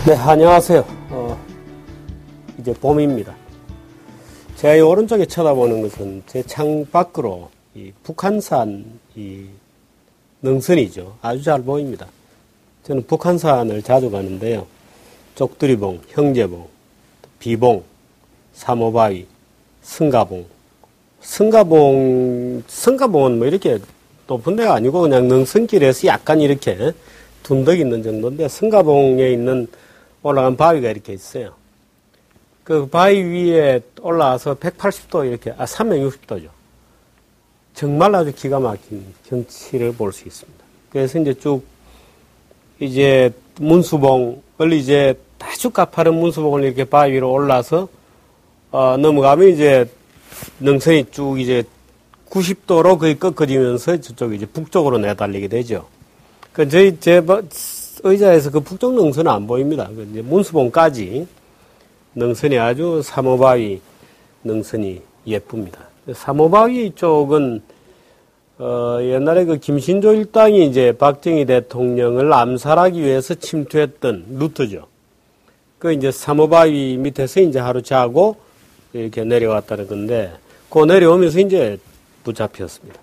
네, 안녕하세요. 이제 봄입니다. 제 오른쪽에 쳐다보는 것은 제 창 밖으로 이 북한산 이 능선이죠. 아주 잘 보입니다. 저는 북한산을 자주 가는데요. 쪽두리봉, 형제봉, 비봉, 사모바위, 승가봉. 승가봉은 뭐 이렇게 높은 데가 아니고 그냥 능선길에서 약간 이렇게 둔덕 있는 정도인데, 승가봉에 있는 올라간 바위가 이렇게 있어요. 그 바위 위에 올라와서 180도 이렇게, 360도죠. 정말 아주 기가 막힌 경치를 볼 수 있습니다. 그래서 이제 쭉, 이제 문수봉을 이제 아주 가파른 문수봉을 이렇게 바위 위로 올라서, 넘어가면 이제 능선이 쭉 이제 90도로 거의 꺾어지면서 저쪽 이제 북쪽으로 내달리게 되죠. 제 의자에서 그 북쪽 능선은 안 보입니다. 이제 문수봉까지 능선이 아주 사모바위 능선이 예쁩니다. 사모바위 쪽은, 옛날에 그 김신조 일당이 이제 박정희 대통령을 암살하기 위해서 침투했던 루트죠. 그 이제 사모바위 밑에서 이제 하루 자고 이렇게 내려왔다는 건데, 그 내려오면서 이제 붙잡혔습니다.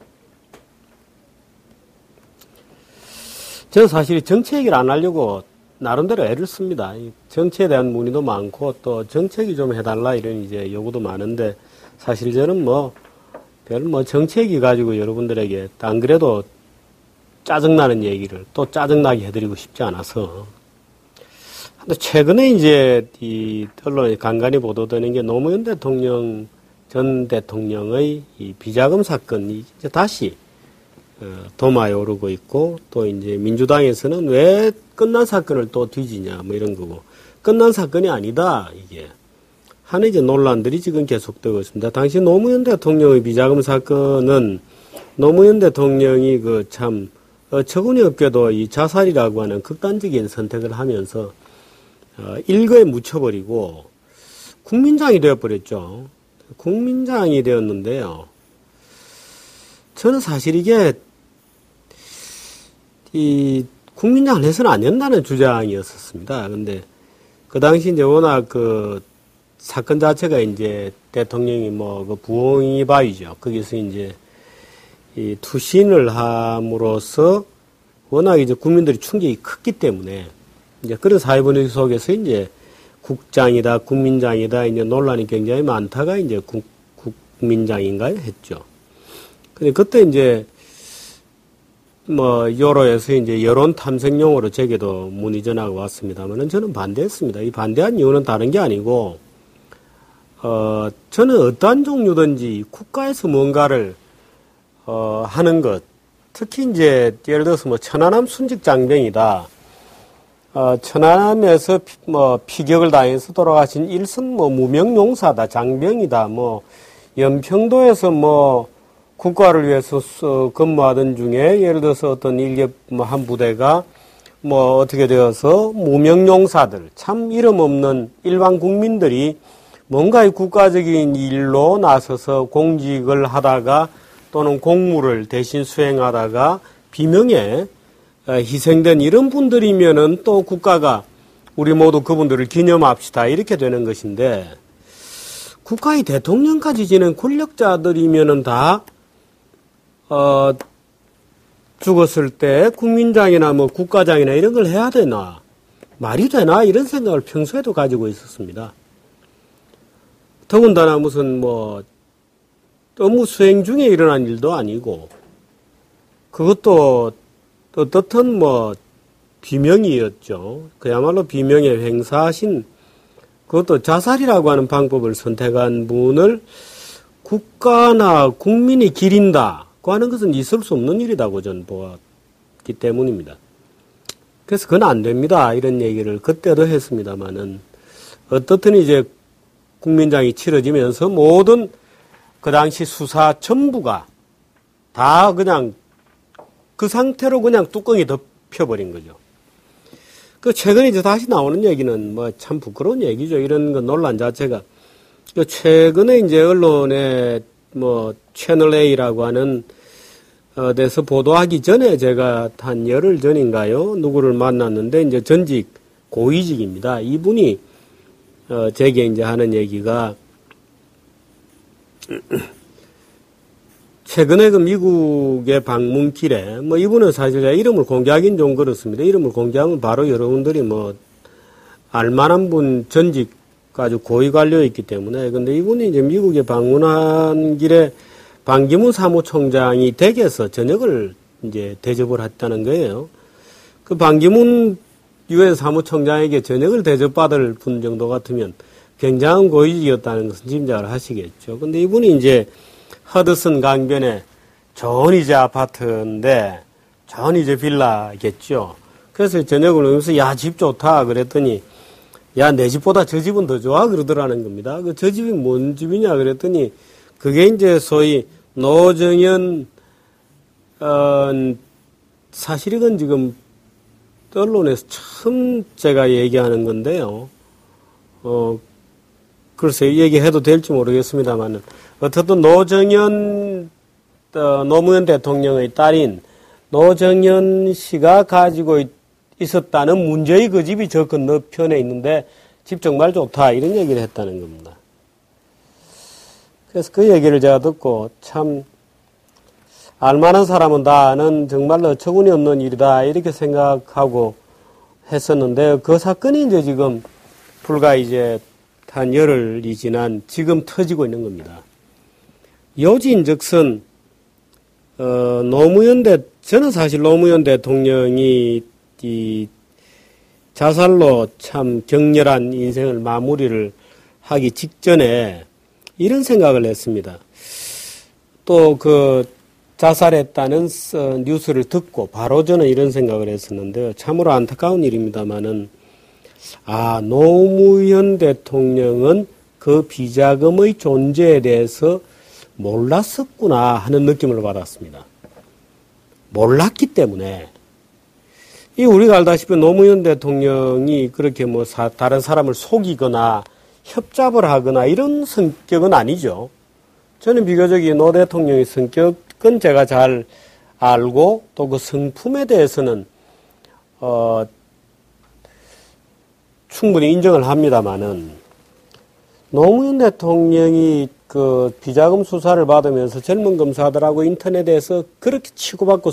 저는 사실 정치 얘기를 안 하려고 나름대로 애를 씁니다. 정치에 대한 문의도 많고 또 정책이 좀 해달라 이런 이제 요구도 많은데, 사실 저는 별 정치 얘기 가지고 여러분들에게 안 그래도 짜증나는 얘기를 또 짜증나게 해드리고 싶지 않아서. 근데 최근에 이제 이 언론에 간간히 보도되는 게 노무현 대통령 전 대통령의 이 비자금 사건이 이제 다시 도마에 오르고 있고, 또 이제 민주당에서는 왜 끝난 사건을 또 뒤지냐 뭐 이런 거고, 끝난 사건이 아니다 이게 하는 이제 논란들이 지금 계속되고 있습니다. 당시 노무현 대통령의 비자금 사건은 노무현 대통령이 그 참 어처구니없게도 이 자살이라고 하는 극단적인 선택을 하면서 일거에 묻혀버리고 국민장이 되어버렸죠. 국민장이 되었는데요. 저는 사실 이게 이 국민장을 해서는 안 된다는 주장이었었습니다. 근데 그 당시 이제 워낙 그 사건 자체가 이제 대통령이 그 부엉이 바위죠. 거기서 이제 이 투신을 함으로써 워낙 이제 국민들이 충격이 컸기 때문에 이제 그런 사회 분위기 속에서 이제 국장이다, 국민장이다, 이제 논란이 굉장히 많다가 이제 국민장인가요? 했죠. 근데 그때 이제 여로에서 이제 여론 탐색용으로 제게도 문의 전화가 왔습니다만은 저는 반대했습니다. 이 반대한 이유는 다른 게 아니고, 저는 어떠한 종류든지 국가에서 뭔가를, 하는 것, 특히 이제 예를 들어서 천안함 순직 장병이다. 천안함에서 피격을 당해서 돌아가신 일선 무명용사다, 장병이다, 연평도에서 국가를 위해서 근무하던 중에 예를 들어서 어떤 일개 한 부대가 어떻게 되어서 무명용사들, 참 이름 없는 일반 국민들이 뭔가 이 국가적인 일로 나서서 공직을 하다가 또는 공무를 대신 수행하다가 비명에 희생된 이런 분들이면은 또 국가가 우리 모두 그분들을 기념합시다 이렇게 되는 것인데, 국가의 대통령까지 지낸 권력자들이면은 다 죽었을 때 국민장이나 국가장이나 이런 걸 해야 되나, 말이 되나, 이런 생각을 평소에도 가지고 있었습니다. 더군다나 무슨 업무 수행 중에 일어난 일도 아니고, 그것도 어떻든 비명이었죠. 그야말로 비명에 횡사하신, 그것도 자살이라고 하는 방법을 선택한 분을 국가나 국민이 기린다고 하는 것은 있을 수 없는 일이라고 저는 보았기 때문입니다. 그래서 그건 안 됩니다. 이런 얘기를 그때도 했습니다만은, 어떻든 이제 국민장이 치러지면서 모든 그 당시 수사 전부가 다 그냥 그 상태로 그냥 뚜껑이 덮여버린 거죠. 최근에 이제 다시 나오는 얘기는 참 부끄러운 얘기죠. 이런 거 논란 자체가. 최근에 이제 언론에 채널 A라고 하는 데서 보도하기 전에 제가 한 열흘 전인가요? 누구를 만났는데 이제 전직 고위직입니다. 이분이 제게 이제 하는 얘기가 최근에 그 미국의 방문길에 뭐 이분은 사실 이름을 공개하긴 좀 그렇습니다. 이름을 공개하면 바로 여러분들이 뭐 알만한 분 전직 아주 고위 관료였기 때문에 근데 이분이 이제 미국에 방문한 길에 반기문 사무총장이 댁에서 저녁을 이제 대접을 했다는 거예요. 그 반기문 유엔 사무총장에게 저녁을 대접받을 분 정도 같으면 굉장한 고위직이었다는 것은 짐작을 하시겠죠. 근데 이분이 이제 허드슨 강변에 좋은 이제 아파트인데 좋은 이제 빌라겠죠. 그래서 저녁을 오면서 야, 집 좋다 그랬더니 야, 내 집보다 저 집은 더 좋아 그러더라는 겁니다. 그 저 집이 뭔 집이냐 그랬더니 그게 이제 소위 노정현 사실 이건 지금 언론에서 처음 제가 얘기하는 건데요. 글쎄 얘기해도 될지 모르겠습니다만은 어쨌든 노정현 노무현 대통령의 딸인 노정현 씨가 가지고 있었다는 문제의 그 집이 저 건너편에 있는데 집 정말 좋다 이런 얘기를 했다는 겁니다. 그래서 그 얘기를 제가 듣고 참 알만한 사람은 다 아는 정말로 어처구니 없는 일이다 이렇게 생각하고 했었는데 그 사건이 이제 지금 불과 이제 한 열흘이 지난 지금 터지고 있는 겁니다. 요지인즉슨 저는 사실 노무현 대통령이 이 자살로 참 격렬한 인생을 마무리를 하기 직전에 이런 생각을 했습니다. 또 그 자살했다는 뉴스를 듣고 바로 저는 이런 생각을 했었는데 참으로 안타까운 일입니다만은 노무현 대통령은 그 비자금의 존재에 대해서 몰랐었구나 하는 느낌을 받았습니다. 몰랐기 때문에 우리가 알다시피 노무현 대통령이 그렇게 뭐 다른 사람을 속이거나 협잡을 하거나 이런 성격은 아니죠. 저는 비교적 노 대통령의 성격은 제가 잘 알고 또 그 성품에 대해서는 충분히 인정을 합니다만은 노무현 대통령이 그 비자금 수사를 받으면서 젊은 검사들하고 인터넷에서 그렇게 치고받고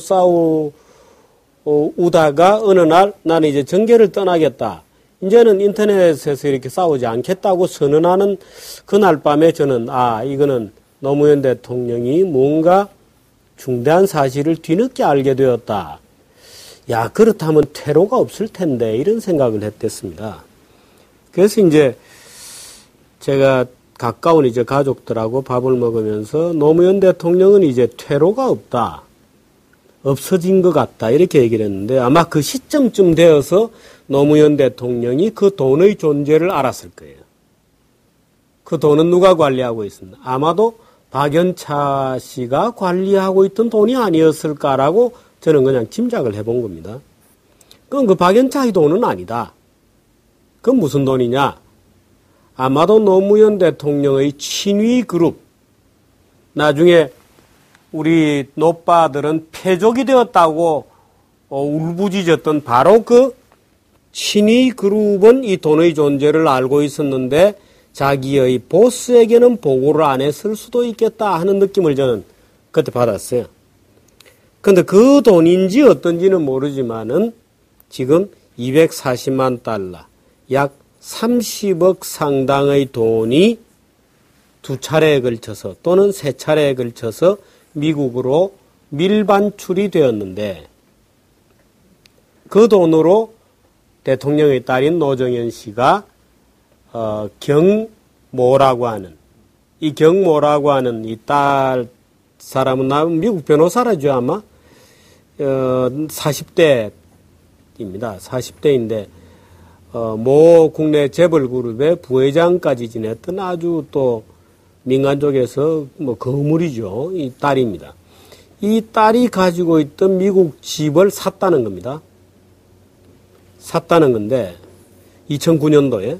싸우다가 어느 날 나는 이제 정계를 떠나겠다. 이제는 인터넷에서 이렇게 싸우지 않겠다고 선언하는 그날 밤에 저는 이거는 노무현 대통령이 뭔가 중대한 사실을 뒤늦게 알게 되었다. 야, 그렇다면 퇴로가 없을 텐데 이런 생각을 했댔습니다. 그래서 이제 제가 가까운 이제 가족들하고 밥을 먹으면서 노무현 대통령은 이제 퇴로가 없다. 없어진 것 같다. 이렇게 얘기를 했는데 아마 그 시점쯤 되어서 노무현 대통령이 그 돈의 존재를 알았을 거예요. 그 돈은 누가 관리하고 있습니다. 아마도 박연차 씨가 관리하고 있던 돈이 아니었을까라고 저는 그냥 짐작을 해본 겁니다. 그건 그 박연차의 돈은 아니다. 그건 무슨 돈이냐? 아마도 노무현 대통령의 친위 그룹, 나중에 우리 노빠들은 패족이 되었다고 울부짖었던 바로 그 친위 그룹은 이 돈의 존재를 알고 있었는데 자기의 보스에게는 보고를 안 했을 수도 있겠다 하는 느낌을 저는 그때 받았어요. 근데 그 돈인지 어떤지는 모르지만은 지금 240만 달러, 약 30억 상당의 돈이 두 차례에 걸쳐서 또는 세 차례에 걸쳐서 미국으로 밀반출이 되었는데 그 돈으로 대통령의 딸인 노정현 씨가 경모라고 하는 이 경모라고 하는 이 딸 사람은 미국 변호사라죠 아마 40대입니다. 40대인데 모 국내 재벌 그룹의 부회장까지 지냈던 아주 또 민간 쪽에서 뭐 거물이죠. 이 딸입니다. 이 딸이 가지고 있던 미국 집을 샀다는 겁니다. 샀다는 건데 2009년도에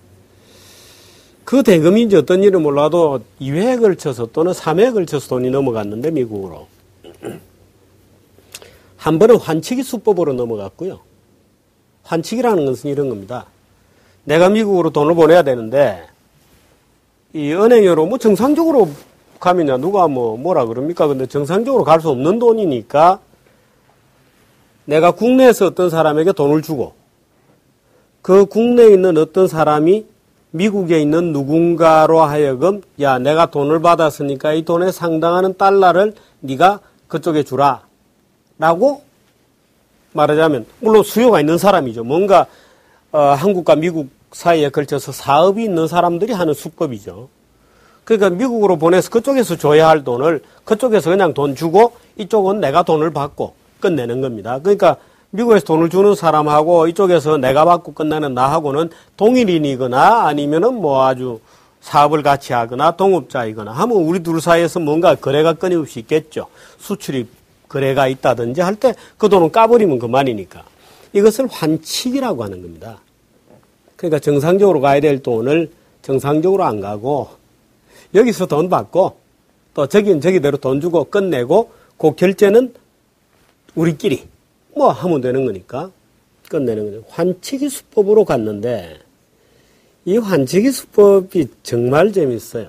그 대금이 이제 어떤 일을 몰라도 2회에 걸쳐서 또는 3회에 걸쳐서 돈이 넘어갔는데 미국으로 한 번은 환치기 수법으로 넘어갔고요. 환칙이라는 것은 이런 겁니다. 내가 미국으로 돈을 보내야 되는데 이 은행으로 뭐 정상적으로 가면야 누가 뭐라 그럽니까? 근데 정상적으로 갈 수 없는 돈이니까 내가 국내에서 어떤 사람에게 돈을 주고 그 국내에 있는 어떤 사람이 미국에 있는 누군가로 하여금 야 내가 돈을 받았으니까 이 돈에 상당하는 달러를 네가 그쪽에 주라 라고 말하자면 물론 수요가 있는 사람이죠. 뭔가 한국과 미국 사이에 걸쳐서 사업이 있는 사람들이 하는 수법이죠. 그러니까 미국으로 보내서 그쪽에서 줘야 할 돈을 그쪽에서 그냥 돈 주고 이쪽은 내가 돈을 받고 끝내는 겁니다. 그러니까 미국에서 돈을 주는 사람하고 이쪽에서 내가 받고 끝나는 나하고는 동일인이거나 아니면은 뭐 아주 사업을 같이 하거나 동업자이거나 하면 우리 둘 사이에서 뭔가 거래가 끊임없이 있겠죠. 수출입 거래가 있다든지 할 때 그 돈은 까버리면 그만이니까. 이것을 환칙이라고 하는 겁니다. 그러니까 정상적으로 가야 될 돈을 정상적으로 안 가고 여기서 돈 받고 또 저기는 저기대로 돈 주고 끝내고 그 결제는 우리끼리 뭐 하면 되는 거니까 끝내는 거죠. 환치기 수법으로 갔는데 이 환치기 수법이 정말 재밌어요.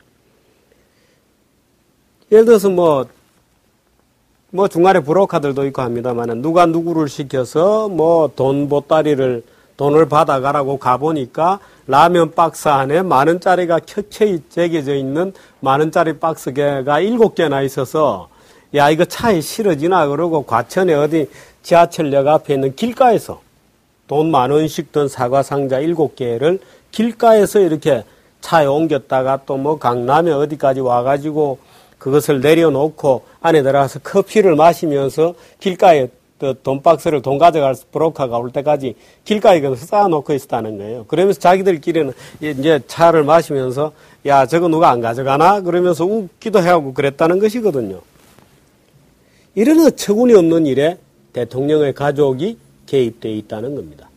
예를 들어서 뭐 중간에 브로커들도 있고 합니다만 누가 누구를 시켜서 뭐 돈 보따리를 돈을 받아가라고 가보니까 라면 박스 안에 10,000원짜리가 켜켜이 새겨져 있는 10,000원짜리 박스가 7개나 있어서 야 이거 차에 실어지나 그러고 과천에 어디 지하철역 앞에 있는 길가에서 돈 10,000원씩 든 사과 상자 7개를 길가에서 이렇게 차에 옮겼다가 또 뭐 강남에 어디까지 와가지고 그것을 내려놓고 안에 들어가서 커피를 마시면서 길가에 돈 박스를 돈 가져갈 브로커가 올 때까지 길가에 쌓아놓고 있었다는 거예요. 그러면서 자기들끼리는 이제 차를 마시면서 야 저거 누가 안 가져가나 그러면서 웃기도 해하고 그랬다는 것이거든요. 이런 어처구니 없는 일에 대통령의 가족이 개입되어 있다는 겁니다.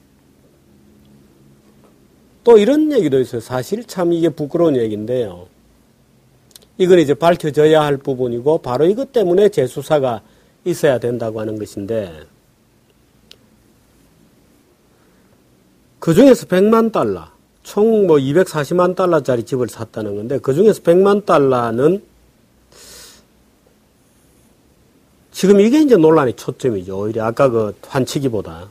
또 이런 얘기도 있어요. 사실 참 이게 부끄러운 얘기인데요. 이건 이제 밝혀져야 할 부분이고 바로 이것 때문에 재수사가 있어야 된다고 하는 것인데 그 중에서 100만 달러, 총 뭐 240만 달러짜리 집을 샀다는 건데 그 중에서 100만 달러는 지금 이게 이제 논란의 초점이죠. 오히려 아까 그 환치기보다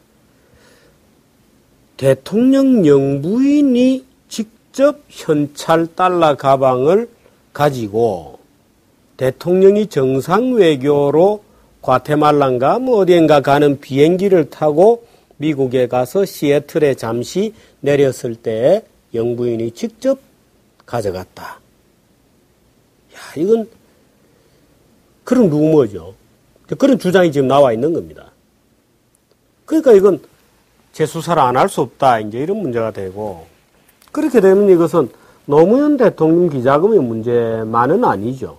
대통령 영부인이 직접 현찰 달러 가방을 가지고 대통령이 정상 외교로 과테말라인가 뭐 어디엔가 가는 비행기를 타고 미국에 가서 시애틀에 잠시 내렸을 때 영부인이 직접 가져갔다. 야, 이건 그런 루머죠. 그런 주장이 지금 나와 있는 겁니다. 그러니까 이건 재수사를 안 할 수 없다. 이제 이런 문제가 되고 그렇게 되면 이것은 노무현 대통령 기자금의 문제만은 아니죠.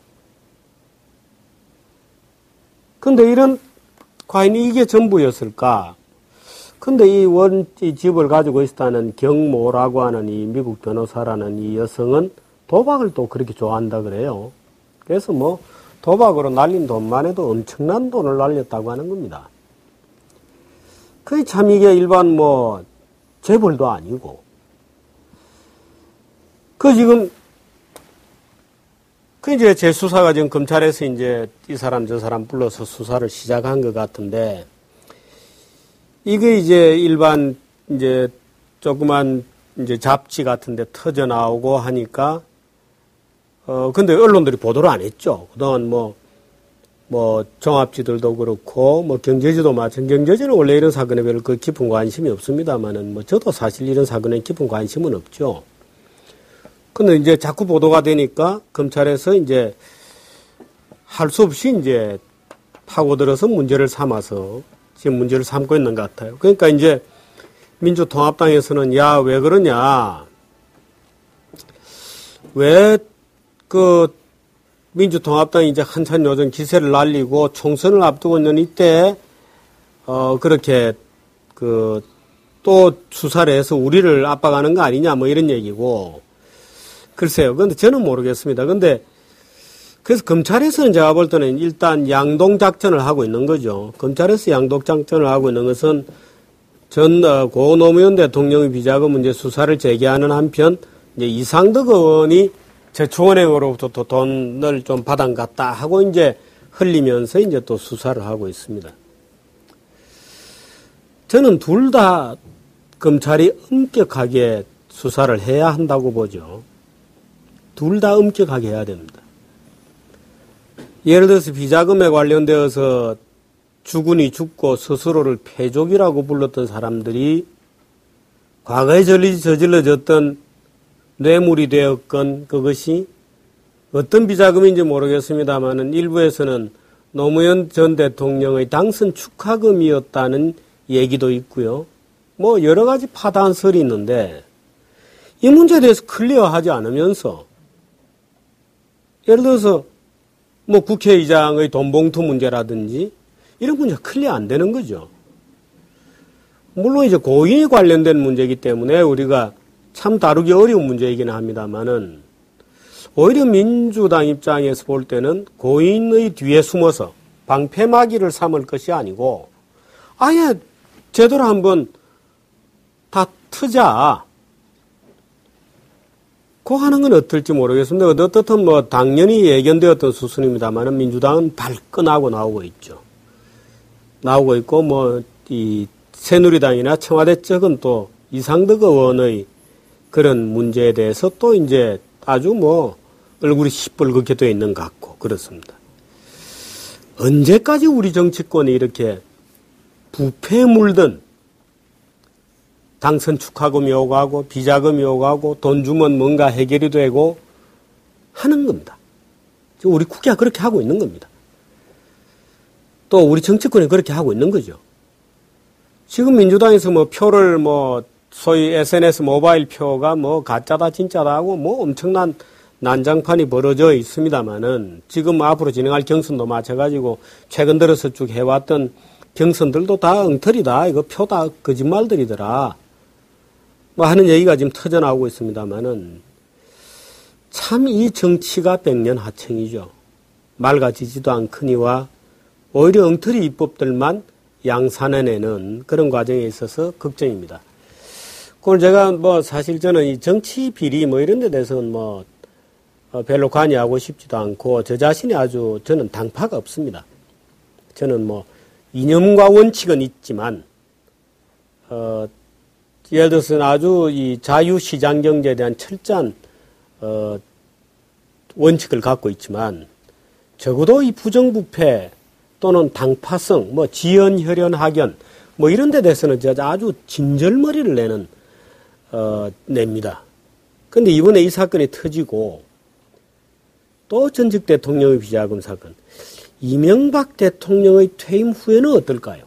근데 과연 이게 전부였을까? 근데 이 집을 가지고 있었다는 경모라고 하는 이 미국 변호사라는 이 여성은 도박을 또 그렇게 좋아한다 그래요. 그래서 뭐 도박으로 날린 돈만 해도 엄청난 돈을 날렸다고 하는 겁니다. 그게 참 이게 일반 뭐 재벌도 아니고 이제 재수사가 지금 검찰에서 이제 이 사람 저 사람 불러서 수사를 시작한 것 같은데 이게 이제 일반 이제 조그만 이제 잡지 같은데 터져 나오고 하니까 근데 언론들이 보도를 안 했죠. 그동안 뭐 종합지들도 그렇고 뭐 경제지도 마찬가지. 경제지는 원래 이런 사건에 별로 그 깊은 관심이 없습니다만은 뭐 저도 사실 이런 사건에 깊은 관심은 없죠. 근데 이제 자꾸 보도가 되니까 검찰에서 이제 할 수 없이 이제 파고들어서 문제를 삼아서 지금 문제를 삼고 있는 것 같아요. 그러니까 이제 민주통합당에서는 야, 왜 그러냐. 왜 민주통합당이 이제 한참 요즘 기세를 날리고 총선을 앞두고 있는 이때, 그렇게 또 수사를 해서 우리를 압박하는 거 아니냐 뭐 이런 얘기고. 글쎄요. 근데 저는 모르겠습니다. 근데 그래서 검찰에서는 제가 볼 때는 일단 양동작전을 하고 있는 거죠. 검찰에서 양동작전을 하고 있는 것은 고 노무현 대통령의 비자금 문제 수사를 재개하는 한편 이제 이상득 의원이 저축은행으로부터 또 돈을 좀 받아갔다 하고 이제 흘리면서 이제 또 수사를 하고 있습니다. 저는 둘 다 검찰이 엄격하게 수사를 해야 한다고 보죠. 둘 다 엄격하게 해야 됩니다. 예를 들어서 비자금에 관련되어서 주군이 죽고 스스로를 패족이라고 불렀던 사람들이 과거에 저질러졌던 뇌물이 되었건 그것이 어떤 비자금인지 모르겠습니다만은 일부에서는 노무현 전 대통령의 당선 축하금이었다는 얘기도 있고요. 뭐 여러 가지 파단설이 있는데 이 문제에 대해서 클리어하지 않으면서 예를 들어서 뭐 국회의장의 돈봉투 문제라든지 이런 문제가 클리어 안 되는 거죠. 물론 이제 고인이 관련된 문제이기 때문에 우리가 참 다루기 어려운 문제이기는 합니다만은 오히려 민주당 입장에서 볼 때는 고인의 뒤에 숨어서 방패막이를 삼을 것이 아니고 아예 제대로 한번 다 트자. 그 하는 건 어떨지 모르겠습니다. 어떻든 뭐 당연히 예견되었던 수순입니다만은 민주당은 발끈하고 나오고 있죠. 나오고 있고 뭐 이 새누리당이나 청와대 쪽은 또 이상득 의원의 그런 문제에 대해서 또 이제 아주 뭐 얼굴이 시뻘겋게 되어 있는 것 같고 그렇습니다. 언제까지 우리 정치권이 이렇게 부패에 물든 당선 축하금이 오고 하고 비자금이 오고 하고 돈 주면 뭔가 해결이 되고 하는 겁니다. 지금 우리 국회가 그렇게 하고 있는 겁니다. 또 우리 정치권이 그렇게 하고 있는 거죠. 지금 민주당에서 뭐 표를 뭐 소위 SNS 모바일 표가 뭐 가짜다 진짜다 하고 뭐 엄청난 난장판이 벌어져 있습니다만은 지금 앞으로 진행할 경선도 마찬가지고 최근 들어서 쭉 해왔던 경선들도 다 엉터리다. 이거 표다 거짓말들이더라. 뭐 하는 얘기가 지금 터져나오고 있습니다만은 참 이 정치가 백년하청이죠. 맑아지지도 않거니와 오히려 엉터리 입법들만 양산해내는 그런 과정에 있어서 걱정입니다. 그걸 제가 뭐 사실 저는 이 정치 비리 뭐 이런 데 대해서는 뭐 별로 관여하고 싶지도 않고 저 자신이 아주 저는 당파가 없습니다. 저는 뭐 이념과 원칙은 있지만 예를 들어서 아주 이 자유시장 경제에 대한 철저한 원칙을 갖고 있지만 적어도 이 부정부패 또는 당파성, 뭐 지연혈연 학연 뭐 이런 데 대해서는 제가 아주 진절머리를 냅니다. 그런데 이번에 이 사건이 터지고 또 전직 대통령의 비자금 사건, 이명박 대통령의 퇴임 후에는 어떨까요?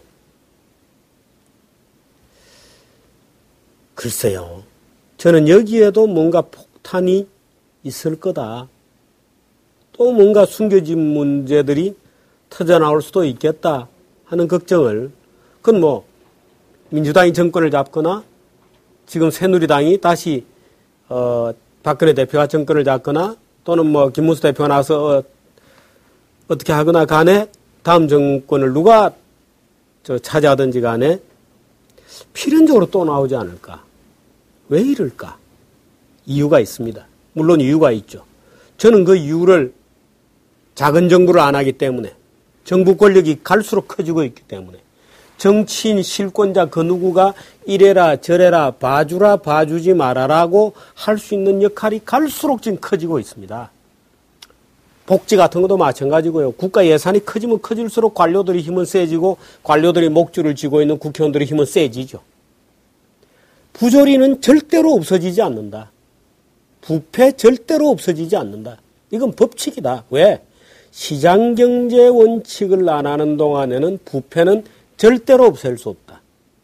글쎄요. 저는 여기에도 뭔가 폭탄이 있을 거다. 또 뭔가 숨겨진 문제들이 터져나올 수도 있겠다 하는 걱정을, 그건 뭐 민주당이 정권을 잡거나 지금 새누리당이 다시 박근혜 대표가 정권을 잡거나 또는 뭐 김문수 대표가 나서 어떻게 하거나 간에 다음 정권을 누가 차지하든지 간에 필연적으로 또 나오지 않을까. 왜 이럴까? 이유가 있습니다. 물론 이유가 있죠. 저는 그 이유를 작은 정부를 안 하기 때문에 정부 권력이 갈수록 커지고 있기 때문에 정치인 실권자 그 누구가 이래라 저래라 봐주라 봐주지 말아라고 할 수 있는 역할이 갈수록 지금 커지고 있습니다. 복지 같은 것도 마찬가지고요. 국가 예산이 커지면 커질수록 관료들의 힘은 세지고 관료들이 목줄을 쥐고 있는 국회의원들의 힘은 세지죠. 부조리는 절대로 없어지지 않는다. 부패 절대로 없어지지 않는다. 이건 법칙이다. 왜? 시장경제 원칙을 안 하는 동안에는 부패는 절대로 없앨 수 없다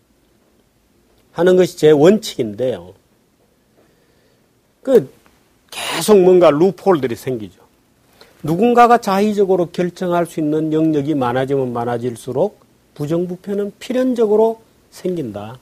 하는 것이 제 원칙인데요. 계속 뭔가 루폴들이 생기죠. 누군가가 자의적으로 결정할 수 있는 영역이 많아지면 많아질수록 부정부패는 필연적으로 생긴다.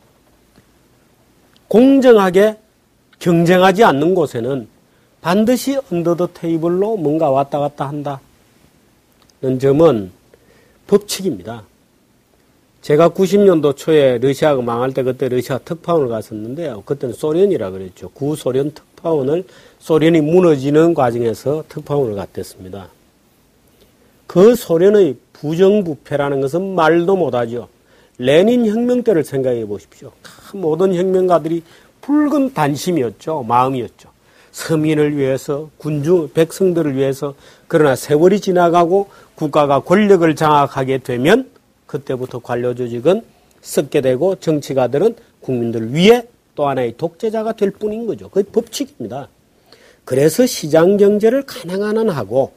공정하게 경쟁하지 않는 곳에는 반드시 언더 더 테이블로 뭔가 왔다 갔다 한다는 점은 법칙입니다. 제가 90년도 초에 러시아가 망할 때 그때 러시아 특파원을 갔었는데요. 그때는 소련이라 그랬죠. 구소련 특파원을 소련이 무너지는 과정에서 특파원을 갔댔습니다. 그 소련의 부정부패라는 것은 말도 못하죠. 레닌 혁명 때를 생각해 보십시오. 모든 혁명가들이 붉은 단심이었죠. 마음이었죠. 서민을 위해서, 백성들을 위해서. 그러나 세월이 지나가고 국가가 권력을 장악하게 되면 그때부터 관료 조직은 썩게 되고 정치가들은 국민들 위에 또 하나의 독재자가 될 뿐인 거죠. 그게 법칙입니다. 그래서 시장경제를 가능한 한 하고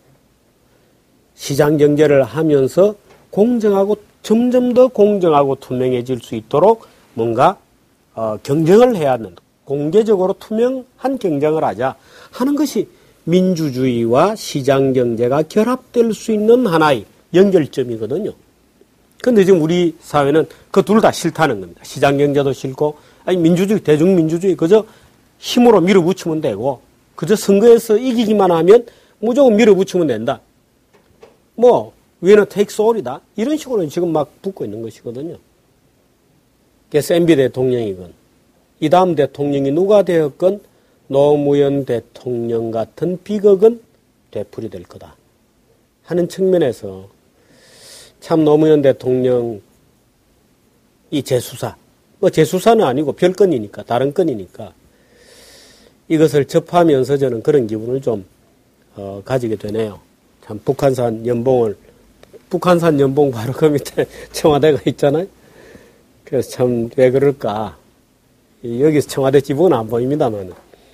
시장경제를 하면서 공정하고 점점 더 공정하고 투명해질 수 있도록 뭔가 경쟁을 해야 하는 공개적으로 투명한 경쟁을 하자 하는 것이 민주주의와 시장경제가 결합될 수 있는 하나의 연결점이거든요. 그런데 지금 우리 사회는 그 둘 다 싫다는 겁니다. 시장경제도 싫고 아니 민주주의, 대중민주주의 그저 힘으로 밀어붙이면 되고 그저 선거에서 이기기만 하면 무조건 밀어붙이면 된다. 뭐 위에는 테이크스 올이다. 이런 식으로 지금 막 붙고 있는 것이거든요. 그래서 MB 대통령이건 이 다음 대통령이 누가 되었건 노무현 대통령 같은 비극은 되풀이될 거다 하는 측면에서 참 노무현 대통령 이 재수사, 뭐 재수사는 아니고 별건이니까 다른 건이니까 이것을 접하면서 저는 그런 기분을 좀 가지게 되네요. 참 북한산 연봉 바로 그 밑에 청와대가 있잖아요. 그래서 참 왜 그럴까. 여기서 청와대 지붕은 안 보입니다만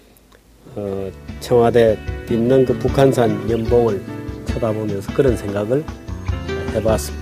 청와대 있는 그 북한산 연봉을 쳐다보면서 그런 생각을 해봤습니다.